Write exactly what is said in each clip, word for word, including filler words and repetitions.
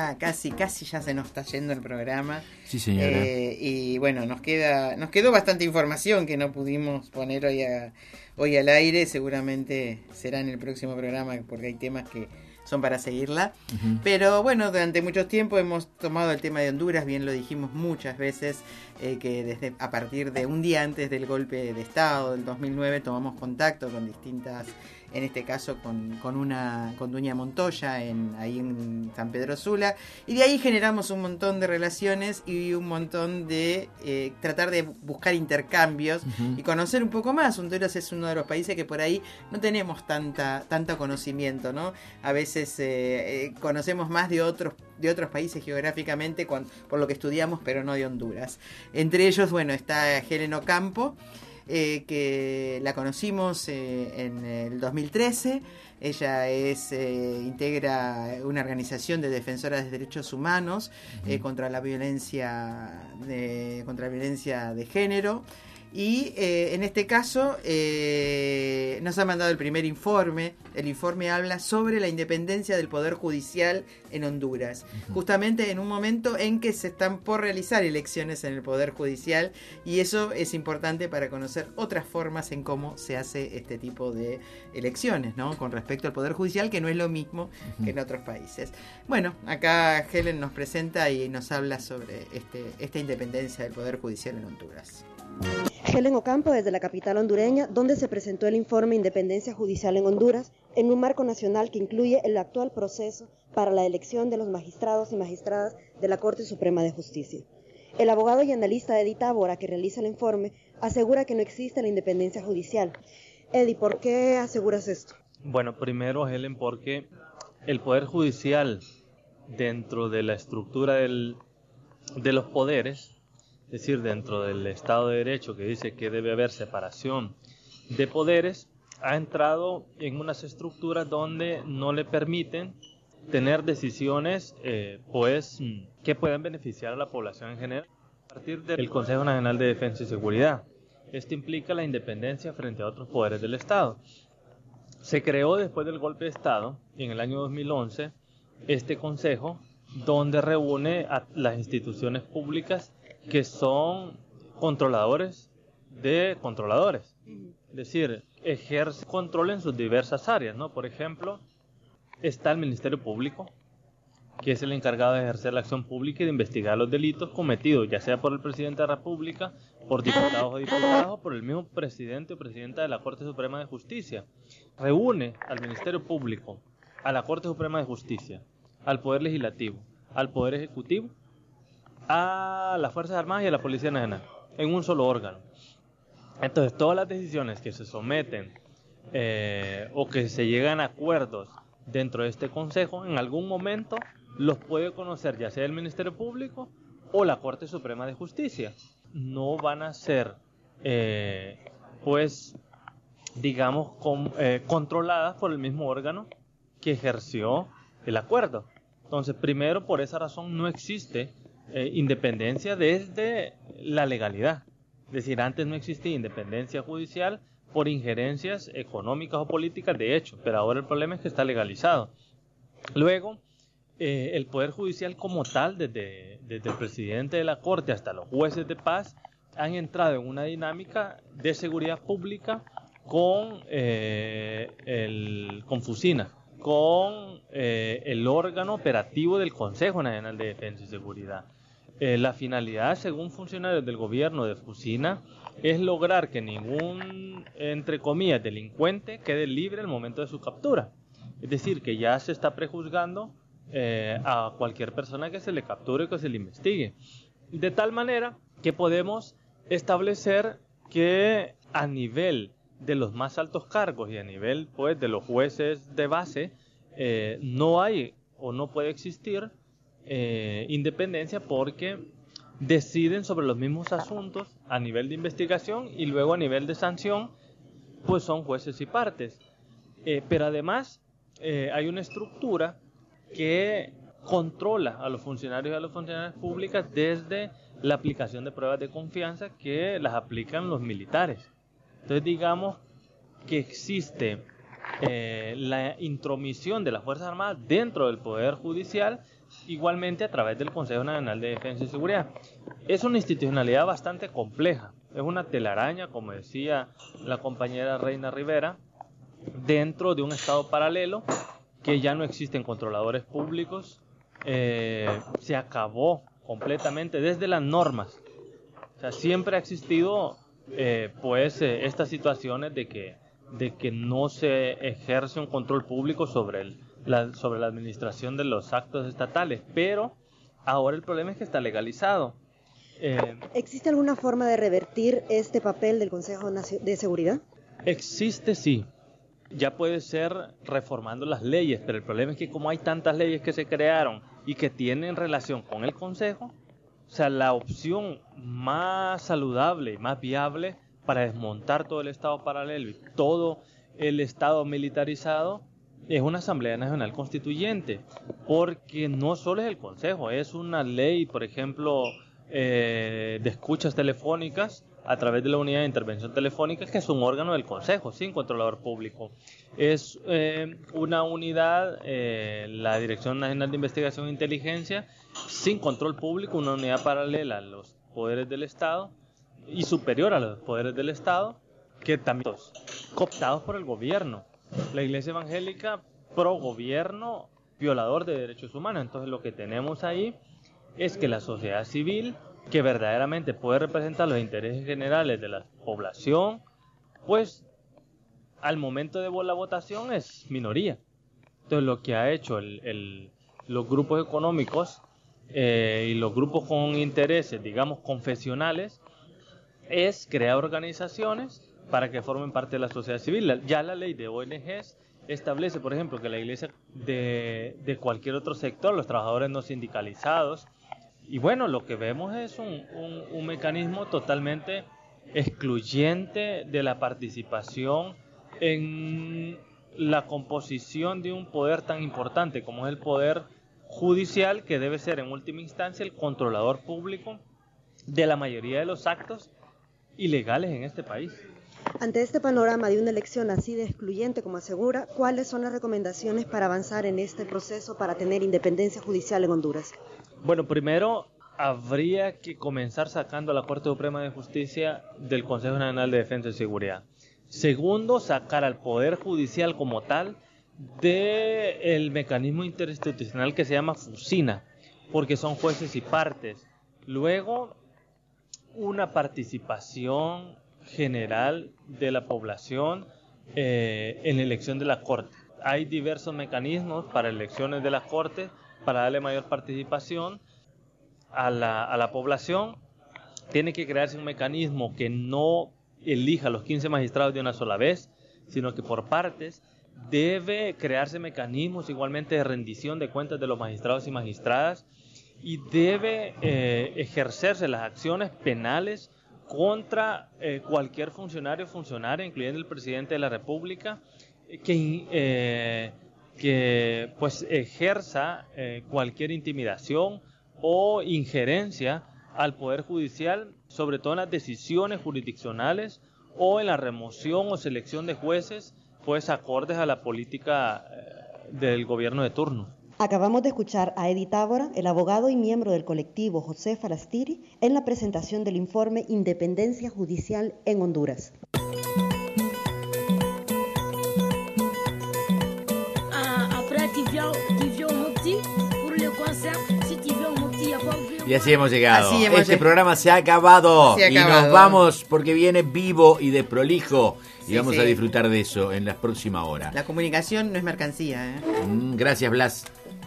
ya casi, casi ya se nos está yendo el programa. Sí, señora. Eh, y bueno, nos queda, nos quedó bastante información que no pudimos poner hoy a, hoy al aire. Seguramente será en el próximo programa porque hay temas que son para seguirla. Uh-huh. Pero bueno, durante mucho tiempo hemos tomado el tema de Honduras, bien lo dijimos muchas veces, eh, que desde a partir de un día antes del golpe de Estado del dos mil nueve tomamos contacto con distintas, en este caso con, con una con Duña Montoya en, ahí en San Pedro Sula, y de ahí generamos un montón de relaciones y un montón de eh, tratar de buscar intercambios uh-huh. y conocer un poco más. Honduras es uno de los países que por ahí no tenemos tanta tanto conocimiento, ¿no? A veces eh, eh, conocemos más de otros de otros países geográficamente con, por lo que estudiamos, pero no de Honduras. Entre ellos, bueno, está Helen Ocampo, Eh, que la conocimos eh, en el dos mil trece. Ella es eh, integra una organización de defensoras de derechos humanos uh-huh. eh, contra la violencia de, contra la violencia de género. Y eh, en este caso eh, nos ha mandado el primer informe. El informe habla sobre la independencia del Poder Judicial en Honduras, uh-huh. justamente en un momento en que se están por realizar elecciones en el Poder Judicial, y eso es importante para conocer otras formas en cómo se hace este tipo de elecciones, ¿no? Con respecto al Poder Judicial, que no es lo mismo uh-huh. que en otros países. Bueno, acá Helen nos presenta y nos habla sobre este, esta independencia del Poder Judicial en Honduras. Helen Ocampo, desde la capital hondureña, donde se presentó el informe Independencia Judicial en Honduras, en un marco nacional que incluye el actual proceso para la elección de los magistrados y magistradas de la Corte Suprema de Justicia. El abogado y analista Eddie Tábora, que realiza el informe, asegura que no existe la independencia judicial. Eddie, ¿por qué aseguras esto? Bueno, primero, Helen, porque el Poder Judicial, dentro de la estructura del, de los poderes, es decir, dentro del Estado de Derecho, que dice que debe haber separación de poderes, ha entrado en unas estructuras donde no le permiten tener decisiones eh, pues que puedan beneficiar a la población en general a partir del Consejo Nacional de Defensa y Seguridad. Esto implica la independencia frente a otros poderes del Estado. Se creó después del golpe de Estado, en el año dos mil once, este consejo donde reúne a las instituciones públicas que son controladores de controladores, es decir, ejerce control en sus diversas áreas, ¿no? Por ejemplo, está el Ministerio Público, que es el encargado de ejercer la acción pública y de investigar los delitos cometidos, ya sea por el presidente de la República, por diputados o diputadas, o por el mismo presidente o presidenta de la Corte Suprema de Justicia. Reúne al Ministerio Público, a la Corte Suprema de Justicia, al Poder Legislativo, al Poder Ejecutivo, a las Fuerzas Armadas y a la Policía Nacional, en un solo órgano. Entonces, todas las decisiones que se someten eh, o que se llegan a acuerdos dentro de este consejo, en algún momento los puede conocer ya sea el Ministerio Público o la Corte Suprema de Justicia. No van a ser, eh, pues, digamos, con, eh, controladas por el mismo órgano que ejerció el acuerdo. Entonces, primero, por esa razón no existe Eh, independencia desde la legalidad. Es decir, antes no existía independencia judicial por injerencias económicas o políticas de hecho, pero ahora el problema es que está legalizado. Luego, eh, el Poder Judicial como tal, desde, desde el presidente de la Corte hasta los jueces de paz, han entrado en una dinámica de seguridad pública con, eh, el, con FUSINA, con eh, el órgano operativo del Consejo Nacional de Defensa y Seguridad. Eh, la finalidad, según funcionarios del gobierno de FUSINA, es lograr que ningún, entre comillas, delincuente quede libre al momento de su captura. Es decir, que ya se está prejuzgando eh, a cualquier persona que se le capture o que se le investigue. De tal manera que podemos establecer que a nivel de los más altos cargos y a nivel pues de los jueces de base eh, no hay o no puede existir eh, independencia, porque deciden sobre los mismos asuntos a nivel de investigación y luego a nivel de sanción pues son jueces y partes. Eh, pero además eh, hay una estructura que controla a los funcionarios y a las funcionarias públicas desde la aplicación de pruebas de confianza que las aplican los militares. Entonces digamos que existe eh, la intromisión de las Fuerzas Armadas dentro del Poder Judicial, igualmente a través del Consejo Nacional de Defensa y Seguridad. Es una institucionalidad bastante compleja, es una telaraña, como decía la compañera Reina Rivera, dentro de un Estado paralelo que ya no existen controladores públicos, eh, se acabó completamente desde las normas. O sea, siempre ha existido eh, pues eh, estas situaciones de que, de que no se ejerce un control público sobre, el, la, sobre la administración de los actos estatales, pero ahora el problema es que está legalizado. Eh, ¿Existe alguna forma de revertir este papel del Consejo de Seguridad? Existe, sí. Ya puede ser reformando las leyes, pero el problema es que como hay tantas leyes que se crearon y que tienen relación con el Consejo, o sea, la opción más saludable y más viable para desmontar todo el Estado paralelo y todo el Estado militarizado es una Asamblea Nacional Constituyente, porque no solo es el Consejo, es una ley, por ejemplo, eh, de escuchas telefónicas a través de la Unidad de Intervención Telefónica, que es un órgano del Consejo, sin controlador público. Es eh, una unidad, eh, la Dirección Nacional de Investigación e Inteligencia, sin control público, una unidad paralela a los poderes del Estado y superior a los poderes del Estado, que también son cooptados por el gobierno. La Iglesia Evangélica pro gobierno, violador de derechos humanos. Entonces lo que tenemos ahí es que la sociedad civil, que verdaderamente puede representar los intereses generales de la población, pues al momento de la votación es minoría. Entonces lo que ha hecho el, el, los grupos económicos eh, y los grupos con intereses, digamos, confesionales, es crear organizaciones para que formen parte de la sociedad civil. Ya la ley de O N Ges establece, por ejemplo, que la iglesia de, de cualquier otro sector, los trabajadores no sindicalizados, y bueno, lo que vemos es un, un, un mecanismo totalmente excluyente de la participación en la composición de un poder tan importante como es el poder judicial, que debe ser en última instancia el controlador público de la mayoría de los actos ilegales en este país. Ante este panorama de una elección así de excluyente como asegura, ¿cuáles son las recomendaciones para avanzar en este proceso para tener independencia judicial en Honduras? Bueno, primero habría que comenzar sacando a la Corte Suprema de Justicia del Consejo Nacional de Defensa y Seguridad. Segundo, sacar al Poder Judicial como tal del mecanismo interinstitucional que se llama FUSINA, porque son jueces y partes. Luego, una participación general de la población eh, en la elección de la Corte. Hay diversos mecanismos para elecciones de la Corte para darle mayor participación a la, a la población. Tiene que crearse un mecanismo que no elija a los quince magistrados de una sola vez, sino que por partes. Debe crearse mecanismos igualmente de rendición de cuentas de los magistrados y magistradas, y debe eh, ejercerse las acciones penales contra eh, cualquier funcionario o funcionaria, incluyendo el presidente de la República, que, eh, que pues ejerza eh, cualquier intimidación o injerencia al Poder Judicial, sobre todo en las decisiones jurisdiccionales o en la remoción o selección de jueces, pues acordes a la política eh, del gobierno de turno. Acabamos de escuchar a Eddie Tábora, el abogado y miembro del colectivo José Falastiri, en la presentación del informe Independencia Judicial en Honduras. Y así hemos llegado. Así hemos este lleg- programa se ha acabado. Se ha y acabado. nos vamos porque viene vivo y desprolijo. Y Sí, vamos sí. a disfrutar de eso en la próxima hora. La comunicación no es mercancía, ¿eh? Mm, gracias, Blas.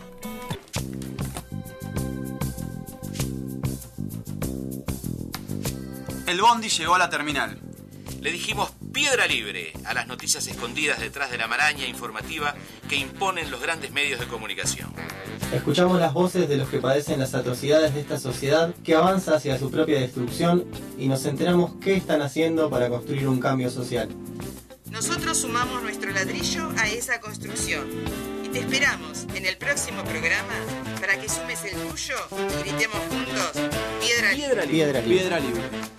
El bondi llegó a la terminal. Le dijimos piedra libre a las noticias escondidas detrás de la maraña informativa que imponen los grandes medios de comunicación. Escuchamos las voces de los que padecen las atrocidades de esta sociedad que avanza hacia su propia destrucción y nos enteramos qué están haciendo para construir un cambio social. Nosotros sumamos nuestro ladrillo a esa construcción y te esperamos en el próximo programa para que sumes el tuyo y gritemos juntos piedra libre. Piedra libre. Piedra libre.